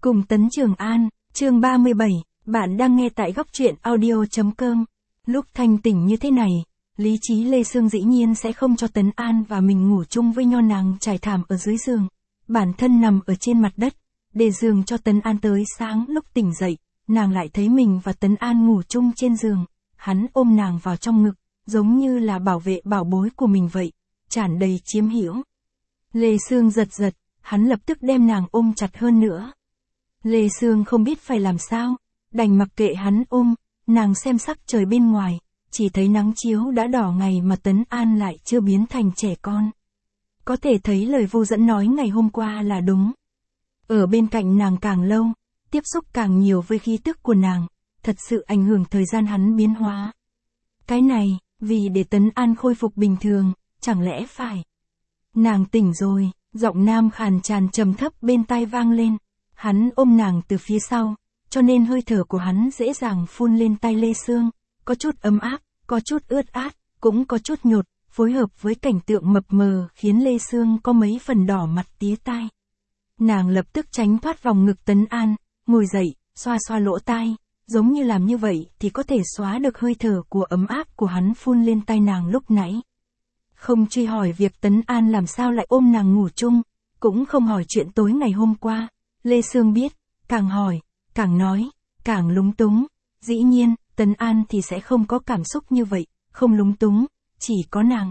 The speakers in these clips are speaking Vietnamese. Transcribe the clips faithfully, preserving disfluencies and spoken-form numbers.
Cùng Tấn Trường An, chương ba mươi bảy, bạn đang nghe tại góc truyện audio.com. Lúc thanh tỉnh như thế này, lý trí Lê Sương dĩ nhiên sẽ không cho Tấn An và mình ngủ chung với nho nàng trải thảm ở dưới giường. Bản thân nằm ở trên mặt đất, để giường cho Tấn An tới sáng lúc tỉnh dậy, nàng lại thấy mình và Tấn An ngủ chung trên giường. Hắn ôm nàng vào trong ngực, giống như là bảo vệ bảo bối của mình vậy, tràn đầy chiếm hữu. Lê Sương giật giật, hắn lập tức đem nàng ôm chặt hơn nữa. Lê Sương không biết phải làm sao, đành mặc kệ hắn ôm, nàng xem sắc trời bên ngoài, chỉ thấy nắng chiếu đã đỏ ngày mà Tấn An lại chưa biến thành trẻ con. Có thể thấy lời Vô Dẫn nói ngày hôm qua là đúng. Ở bên cạnh nàng càng lâu, tiếp xúc càng nhiều với khí tức của nàng, thật sự ảnh hưởng thời gian hắn biến hóa. Cái này, vì để Tấn An khôi phục bình thường, chẳng lẽ phải. Nàng tỉnh rồi, giọng nam khàn tràn trầm thấp bên tai vang lên. Hắn ôm nàng từ phía sau, cho nên hơi thở của hắn dễ dàng phun lên tai Lê Sương, có chút ấm áp, có chút ướt át, cũng có chút nhột, phối hợp với cảnh tượng mập mờ khiến Lê Sương có mấy phần đỏ mặt tía tai. Nàng lập tức tránh thoát vòng ngực Tấn An, ngồi dậy, xoa xoa lỗ tai, giống như làm như vậy thì có thể xóa được hơi thở của ấm áp của hắn phun lên tai nàng lúc nãy. Không truy hỏi việc Tấn An làm sao lại ôm nàng ngủ chung, cũng không hỏi chuyện tối ngày hôm qua. Lê Sương biết, càng hỏi, càng nói, càng lúng túng. Dĩ nhiên, Tấn An thì sẽ không có cảm xúc như vậy, không lúng túng, chỉ có nàng.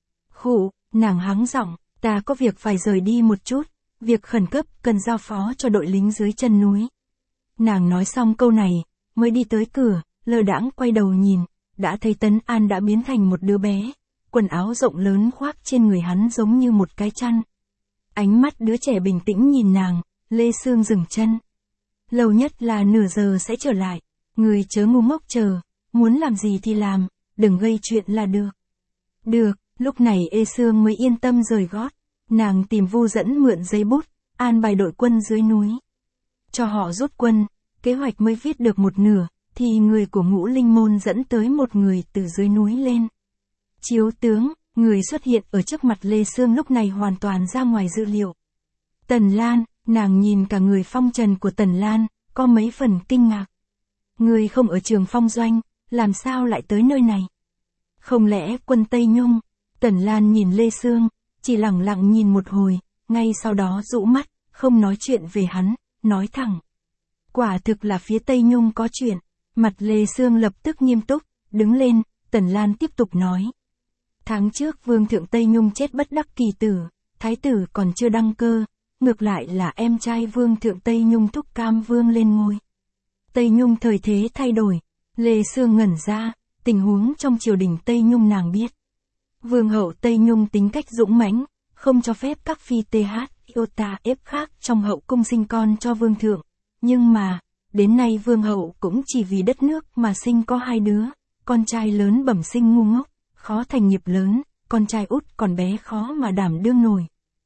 Khụ, nàng hắng giọng, ta có việc phải rời đi một chút, việc khẩn cấp cần giao phó cho đội lính dưới chân núi. Nàng nói xong câu này, mới đi tới cửa, lơ đãng quay đầu nhìn, đã thấy Tấn An đã biến thành một đứa bé, quần áo rộng lớn khoác trên người hắn giống như một cái chăn. Ánh mắt đứa trẻ bình tĩnh nhìn nàng. Lê Sương dừng chân. Lâu nhất là nửa giờ sẽ trở lại. Người chớ ngu ngốc chờ, muốn làm gì thì làm, đừng gây chuyện là được. Được, lúc này Lê Sương mới yên tâm rời gót. Nàng tìm Vô Dẫn mượn giấy bút, an bài đội quân dưới núi. Cho họ rút quân, kế hoạch mới viết được một nửa, thì người của Ngũ Linh Môn dẫn tới một người từ dưới núi lên. Chiếu tướng, người xuất hiện ở trước mặt Lê Sương lúc này hoàn toàn ra ngoài dự liệu. Tần Lan. Nàng nhìn cả người phong trần của Tần Lan, có mấy phần kinh ngạc. Người không ở Trường Phong Doanh, làm sao lại tới nơi này? Không lẽ quân Tây Nhung? Tần Lan nhìn Lê Sương, chỉ lẳng lặng nhìn một hồi, ngay sau đó rũ mắt, không nói chuyện về hắn, nói thẳng. Quả thực là phía Tây Nhung có chuyện. Mặt Lê Sương lập tức nghiêm túc, đứng lên, Tần Lan tiếp tục nói. Tháng trước Vương Thượng Tây Nhung chết bất đắc kỳ tử, Thái tử còn chưa đăng cơ. Ngược lại là em trai Vương Thượng Tây Nhung thúc Cam Vương lên ngôi. Tây Nhung thời thế thay đổi, Lê Sương ngẩn ra, tình huống trong triều đình Tây Nhung nàng biết. Vương hậu Tây Nhung tính cách dũng mãnh, không cho phép các phi th, iota ép khác trong hậu cung sinh con cho Vương Thượng. Nhưng mà, đến nay Vương hậu cũng chỉ vì đất nước mà sinh có hai đứa, con trai lớn bẩm sinh ngu ngốc, khó thành nghiệp lớn, con trai út còn bé khó mà đảm đương nổi.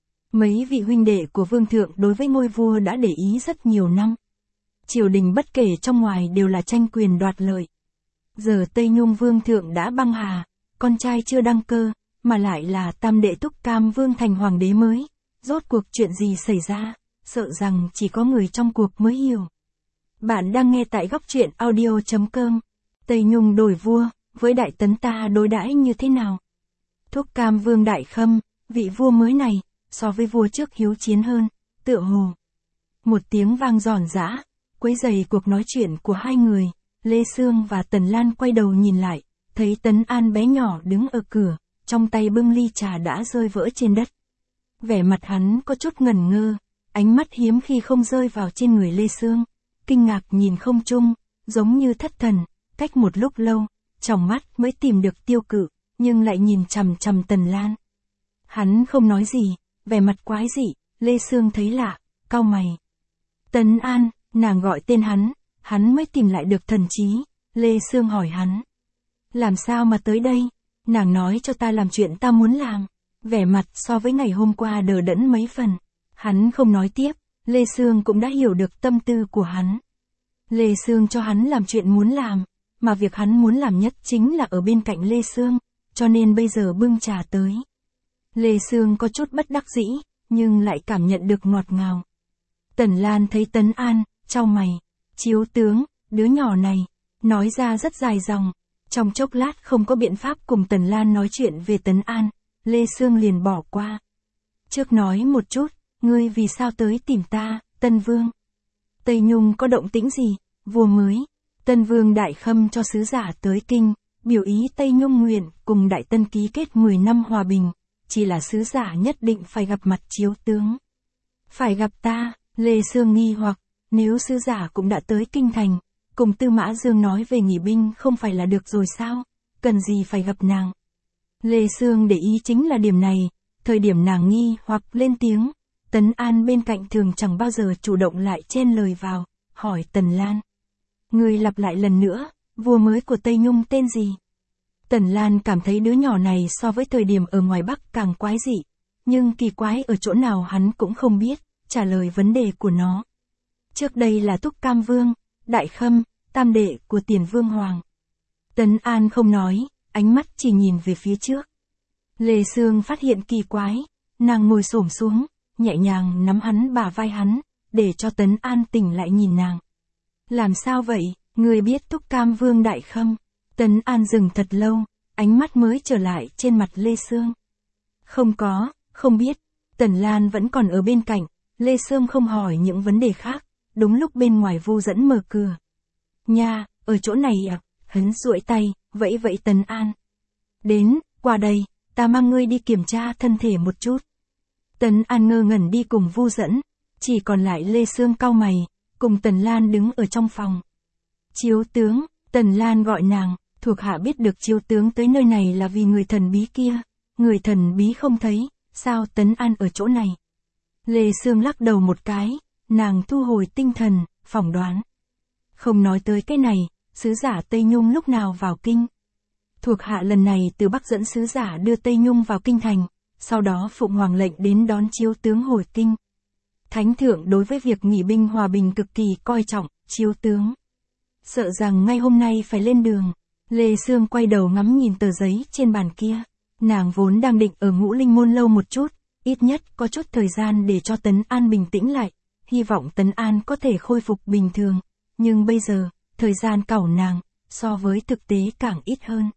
Mấy vị huynh đệ của Vương Thượng đối với ngôi vua đã để ý rất nhiều năm. Triều đình bất kể trong ngoài đều là tranh quyền đoạt lợi. Giờ Tây Nhung Vương Thượng đã băng hà, con trai chưa đăng cơ, mà lại là tam đệ thúc Cam Vương thành hoàng đế mới. Rốt cuộc chuyện gì xảy ra, sợ rằng chỉ có người trong cuộc mới hiểu. Bạn đang nghe tại góc truyện audio.com. Tây Nhung đổi vua, với Đại Tấn ta đối đãi như thế nào? Thúc Cam Vương Đại Khâm, vị vua mới này, so với vua trước hiếu chiến hơn, tựa hồ. Một tiếng vang giòn giã, quấy rầy cuộc nói chuyện của hai người, Lê Sương và Tần Lan quay đầu nhìn lại, thấy Tấn An bé nhỏ đứng ở cửa, trong tay bưng ly trà đã rơi vỡ trên đất. Vẻ mặt hắn có chút ngẩn ngơ, ánh mắt hiếm khi không rơi vào trên người Lê Sương, kinh ngạc nhìn không trung, giống như thất thần, cách một lúc lâu, trong mắt mới tìm được tiêu cự, nhưng lại nhìn chằm chằm Tần Lan. Hắn không nói gì. Vẻ mặt quái dị, Lê Sương thấy lạ, cau mày. Tấn An, nàng gọi tên hắn, hắn mới tìm lại được thần trí. Lê Sương hỏi hắn. Làm sao mà tới đây? Nàng nói cho ta làm chuyện ta muốn làm. Vẻ mặt so với ngày hôm qua đờ đẫn mấy phần. Hắn không nói tiếp, Lê Sương cũng đã hiểu được tâm tư của hắn. Lê Sương cho hắn làm chuyện muốn làm, mà việc hắn muốn làm nhất chính là ở bên cạnh Lê Sương, cho nên bây giờ bưng trà tới. Lê Sương có chút bất đắc dĩ, nhưng lại cảm nhận được ngọt ngào. Tần Lan thấy Tấn An, chau mày. Chiếu tướng, đứa nhỏ này, nói ra rất dài dòng. Trong chốc lát không có biện pháp cùng Tần Lan nói chuyện về Tấn An, Lê Sương liền bỏ qua. Trước nói một chút, ngươi vì sao tới tìm ta, Tân Vương? Tây Nhung có động tĩnh gì? Vua mới. Tân Vương Đại Khâm cho sứ giả tới kinh, biểu ý Tây Nhung nguyện cùng Đại Tân ký kết mười năm hòa bình, chỉ là sứ giả nhất định phải gặp mặt chiếu tướng. Phải gặp ta, Lê Sương nghi hoặc, nếu sứ giả cũng đã tới kinh thành, cùng Tư Mã Dương nói về nghỉ binh không phải là được rồi sao, cần gì phải gặp nàng. Lê Sương để ý chính là điểm này, thời điểm nàng nghi hoặc lên tiếng, Tấn An bên cạnh thường chẳng bao giờ chủ động lại chen lời vào, hỏi Tần Lan. Người lặp lại lần nữa, vua mới của Tây Nhung tên gì? Tần Lan cảm thấy đứa nhỏ này so với thời điểm ở ngoài Bắc càng quái dị, nhưng kỳ quái ở chỗ nào hắn cũng không biết, trả lời vấn đề của nó. Trước đây là Túc Cam Vương, Đại Khâm, tam đệ của Tiền Vương Hoàng. Tấn An không nói, ánh mắt chỉ nhìn về phía trước. Lê Sương phát hiện kỳ quái, nàng ngồi xổm xuống, nhẹ nhàng nắm hắn bả vai hắn, để cho Tấn An tỉnh lại nhìn nàng. Làm sao vậy, người biết Túc Cam Vương Đại Khâm? Tấn An dừng thật lâu, ánh mắt mới trở lại trên mặt Lê Sương. Không có, không biết. Tần Lan vẫn còn ở bên cạnh, Lê Sương không hỏi những vấn đề khác, đúng lúc bên ngoài Vu Dẫn mở cửa. Nha, ở chỗ này à? Hắn duỗi tay, vẫy vẫy Tấn An. Đến, qua đây, ta mang ngươi đi kiểm tra thân thể một chút. Tấn An ngơ ngẩn đi cùng Vu Dẫn, chỉ còn lại Lê Sương cau mày, cùng Tần Lan đứng ở trong phòng. Chiếu tướng, Tần Lan gọi nàng, thuộc hạ biết được chiếu tướng tới nơi này là vì người thần bí kia, người thần bí không thấy, sao Tấn An ở chỗ này? Lê Sương lắc đầu một cái, nàng thu hồi tinh thần, phỏng đoán. Không nói tới cái này, sứ giả Tây Nhung lúc nào vào kinh? Thuộc hạ lần này từ Bắc dẫn sứ giả đưa Tây Nhung vào kinh thành, sau đó Phụng Hoàng lệnh đến đón chiếu tướng hồi kinh. Thánh thượng đối với việc nghỉ binh hòa bình cực kỳ coi trọng, chiếu tướng. Sợ rằng ngay hôm nay phải lên đường. Lê Sương quay đầu ngắm nhìn tờ giấy trên bàn kia. Nàng vốn đang định ở Ngũ Linh Môn lâu một chút, ít nhất có chút thời gian để cho Tấn An bình tĩnh lại, hy vọng Tấn An có thể khôi phục bình thường. Nhưng bây giờ, thời gian cẩu nàng, so với thực tế càng ít hơn.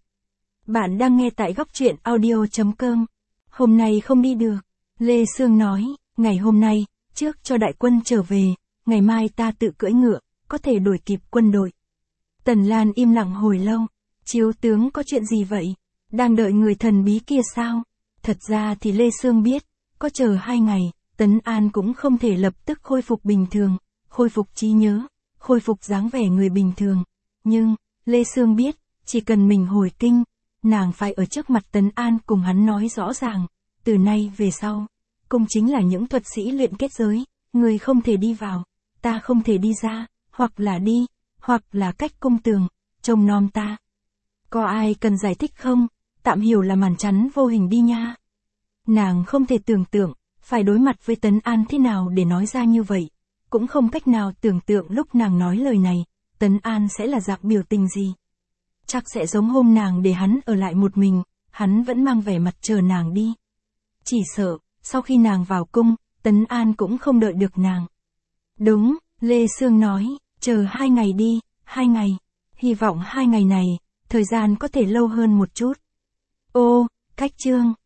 Bạn đang nghe tại góc truyện audio chấm com. Hôm nay không đi được. Lê Sương nói, ngày hôm nay, trước cho đại quân trở về, ngày mai ta tự cưỡi ngựa, có thể đuổi kịp quân đội. Tần Lan im lặng hồi lâu, chiếu tướng có chuyện gì vậy? Đang đợi người thần bí kia sao? Thật ra thì Lê Sương biết, có chờ hai ngày, Tấn An cũng không thể lập tức khôi phục bình thường, khôi phục trí nhớ, khôi phục dáng vẻ người bình thường. Nhưng, Lê Sương biết, chỉ cần mình hồi kinh, nàng phải ở trước mặt Tấn An cùng hắn nói rõ ràng, từ nay về sau, cung chính là những thuật sĩ luyện kết giới, người không thể đi vào, ta không thể đi ra, hoặc là đi, hoặc là cách cung tường, trông nom ta. Có ai cần giải thích không? Tạm hiểu là màn chắn vô hình đi nha. Nàng không thể tưởng tượng, phải đối mặt với Tấn An thế nào để nói ra như vậy. Cũng không cách nào tưởng tượng lúc nàng nói lời này, Tấn An sẽ là dạng biểu tình gì. Chắc sẽ giống hôm nàng để hắn ở lại một mình, hắn vẫn mang vẻ mặt chờ nàng đi. Chỉ sợ, sau khi nàng vào cung, Tấn An cũng không đợi được nàng. Đúng, Lê Sương nói, chờ hai ngày đi, hai ngày. Hy vọng hai ngày này, thời gian có thể lâu hơn một chút. Ô, cách chương.